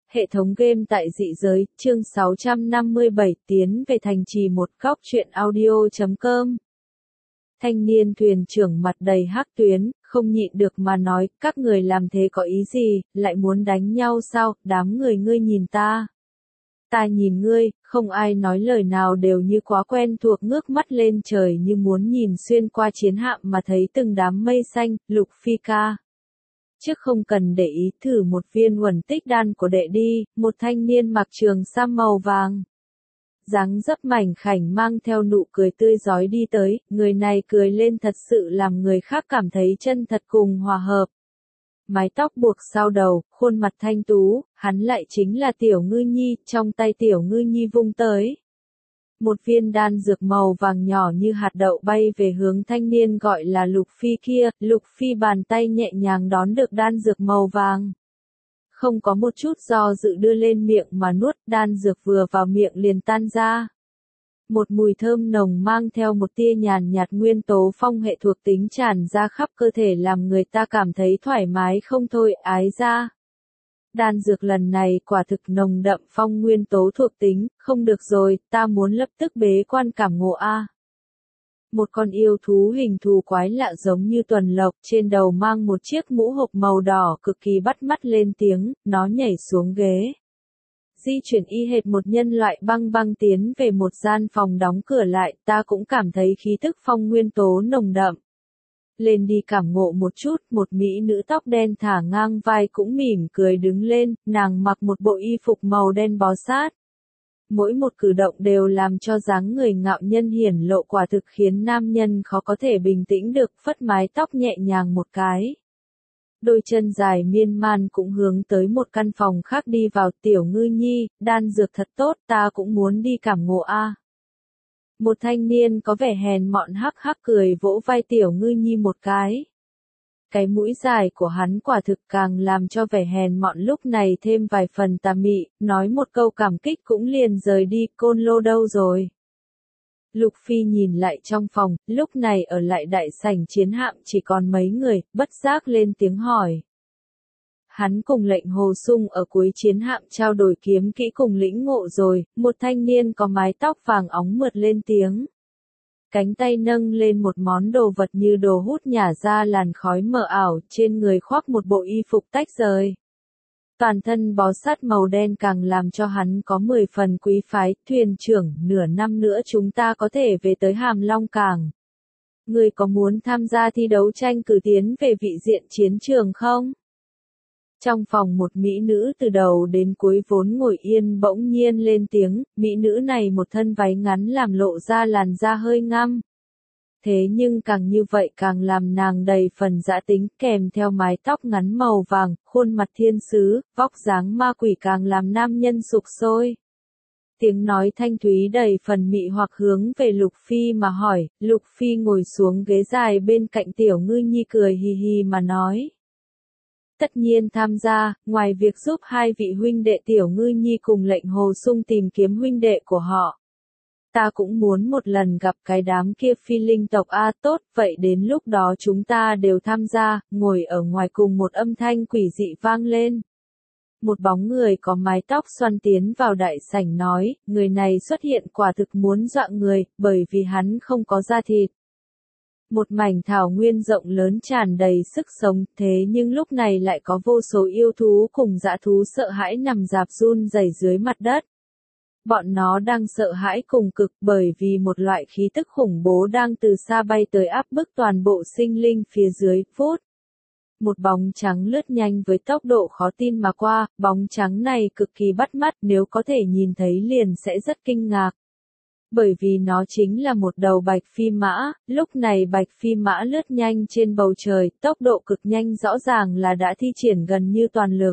Hệ thống game tại dị giới, chương 657 tiến về thành trì một góc truyện audio.com. Thanh niên thuyền trưởng mặt đầy hắc tuyến, không nhịn được mà nói, các người làm thế có ý gì, lại muốn đánh nhau sao, đám người ngươi nhìn ta. Ta nhìn ngươi, không ai nói lời nào đều như quá quen thuộc ngước mắt lên trời như muốn nhìn xuyên qua chiến hạm mà thấy từng đám mây xanh, Lục Phi ca. Trước không cần để ý thử một viên uẩn tích đan của đệ đi, một thanh niên mặc trường sam màu vàng. Dáng dấp mảnh khảnh mang theo nụ cười tươi rói đi tới, người này cười lên thật sự làm người khác cảm thấy chân thật cùng hòa hợp. Mái tóc buộc sau đầu, khuôn mặt thanh tú, hắn lại chính là Tiểu Ngư Nhi, trong tay Tiểu Ngư Nhi vung tới. Một viên đan dược màu vàng nhỏ như hạt đậu bay về hướng thanh niên gọi là Lục Phi kia, Lục Phi bàn tay nhẹ nhàng đón được đan dược màu vàng. Không có một chút do dự đưa lên miệng mà nuốt, đan dược vừa vào miệng liền tan ra. Một mùi thơm nồng mang theo một tia nhàn nhạt nguyên tố phong hệ thuộc tính tràn ra khắp cơ thể làm người ta cảm thấy thoải mái không thôi, ái ra. Đan dược lần này quả thực nồng đậm phong nguyên tố thuộc tính, không được rồi, ta muốn lập tức bế quan cảm ngộ a. Một con yêu thú hình thù quái lạ giống như tuần lộc, trên đầu mang một chiếc mũ hộp màu đỏ cực kỳ bắt mắt lên tiếng, nó nhảy xuống ghế. Di chuyển y hệt một nhân loại băng băng tiến về một gian phòng đóng cửa lại, ta cũng cảm thấy khí thức phong nguyên tố nồng đậm. Lên đi cảm ngộ một chút, một mỹ nữ tóc đen thả ngang vai cũng mỉm cười đứng lên, nàng mặc một bộ y phục màu đen bó sát. Mỗi một cử động đều làm cho dáng người ngạo nhân hiển lộ quả thực khiến nam nhân khó có thể bình tĩnh được, phất mái tóc nhẹ nhàng một cái. Đôi chân dài miên man cũng hướng tới một căn phòng khác đi vào. Tiểu Ngư Nhi, đan dược thật tốt, ta cũng muốn đi cảm ngộ a. Một thanh niên có vẻ hèn mọn hắc hắc cười vỗ vai Tiểu Ngư Nhi một cái. Cái mũi dài của hắn quả thực càng làm cho vẻ hèn mọn lúc này thêm vài phần tà mị, nói một câu cảm kích cũng liền rời đi, Côn Lô đâu rồi? Lục Phi nhìn lại trong phòng, lúc này ở lại đại sảnh chiến hạm chỉ còn mấy người, bất giác lên tiếng hỏi. Hắn cùng lệnh Hồ Sung ở cuối chiến hạm trao đổi kiếm kỹ cùng lĩnh ngộ rồi, một thanh niên có mái tóc vàng óng mượt lên tiếng. Cánh tay nâng lên một món đồ vật như đồ hút nhả ra làn khói mờ ảo, trên người khoác một bộ y phục tách rời. Toàn thân bó sát màu đen càng làm cho hắn có 10 phần quý phái, thuyền trưởng, nửa năm nữa chúng ta có thể về tới Hàm Long Cảng. Ngươi có muốn tham gia thi đấu tranh cử tiến về vị diện chiến trường không? Trong phòng một mỹ nữ từ đầu đến cuối vốn ngồi yên bỗng nhiên lên tiếng, mỹ nữ này một thân váy ngắn làm lộ ra làn da hơi ngăm. Thế nhưng càng như vậy càng làm nàng đầy phần dã tính, kèm theo mái tóc ngắn màu vàng, khuôn mặt thiên sứ, vóc dáng ma quỷ càng làm nam nhân sục sôi. Tiếng nói thanh thúy đầy phần mị hoặc hướng về Lục Phi mà hỏi, Lục Phi ngồi xuống ghế dài bên cạnh Tiểu Ngư Nhi cười hì hì mà nói. Tất nhiên tham gia, ngoài việc giúp hai vị huynh đệ Tiểu Ngư Nhi cùng lệnh Hồ Sung tìm kiếm huynh đệ của họ. Ta cũng muốn một lần gặp cái đám kia phi linh tộc A tốt, vậy đến lúc đó chúng ta đều tham gia, ngồi ở ngoài cùng một âm thanh quỷ dị vang lên. Một bóng người có mái tóc xoăn tiến vào đại sảnh nói, người này xuất hiện quả thực muốn dọa người, bởi vì hắn không có da thịt. Một mảnh thảo nguyên rộng lớn tràn đầy sức sống, thế nhưng lúc này lại có vô số yêu thú cùng dã thú sợ hãi nằm rạp run rẩy dưới mặt đất. Bọn nó đang sợ hãi cùng cực bởi vì một loại khí tức khủng bố đang từ xa bay tới áp bức toàn bộ sinh linh phía dưới, phút. Một bóng trắng lướt nhanh với tốc độ khó tin mà qua, bóng trắng này cực kỳ bắt mắt, nếu có thể nhìn thấy liền sẽ rất kinh ngạc. Bởi vì nó chính là một đầu bạch phi mã, lúc này bạch phi mã lướt nhanh trên bầu trời, tốc độ cực nhanh rõ ràng là đã thi triển gần như toàn lực.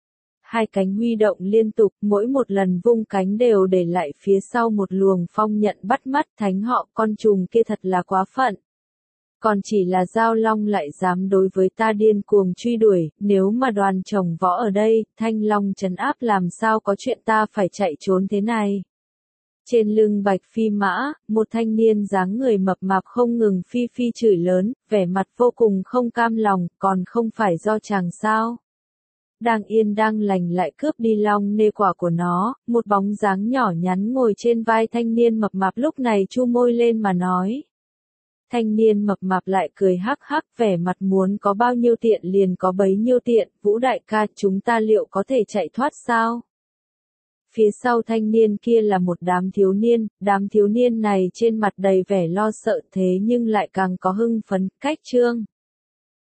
Hai cánh huy động liên tục, mỗi một lần vung cánh đều để lại phía sau một luồng phong nhận bắt mắt, thánh họ, con trùng kia thật là quá phận. Còn chỉ là Giao Long lại dám đối với ta điên cuồng truy đuổi, nếu mà đoàn chồng võ ở đây, Thanh Long trấn áp làm sao có chuyện ta phải chạy trốn thế này. Trên lưng bạch phi mã, một thanh niên dáng người mập mạp không ngừng phi phi chửi lớn, vẻ mặt vô cùng không cam lòng, còn không phải do chàng sao. đang yên đang lành lại cướp đi long nê quả của nó, một bóng dáng nhỏ nhắn ngồi trên vai thanh niên mập mạp lúc này chu môi lên mà nói. Thanh niên mập mạp lại cười hắc hắc vẻ mặt muốn có bao nhiêu tiện liền có bấy nhiêu tiện, Vũ đại ca chúng ta liệu có thể chạy thoát sao? Phía sau thanh niên kia là một đám thiếu niên này trên mặt đầy vẻ lo sợ thế nhưng lại càng có hưng phấn, cách Trương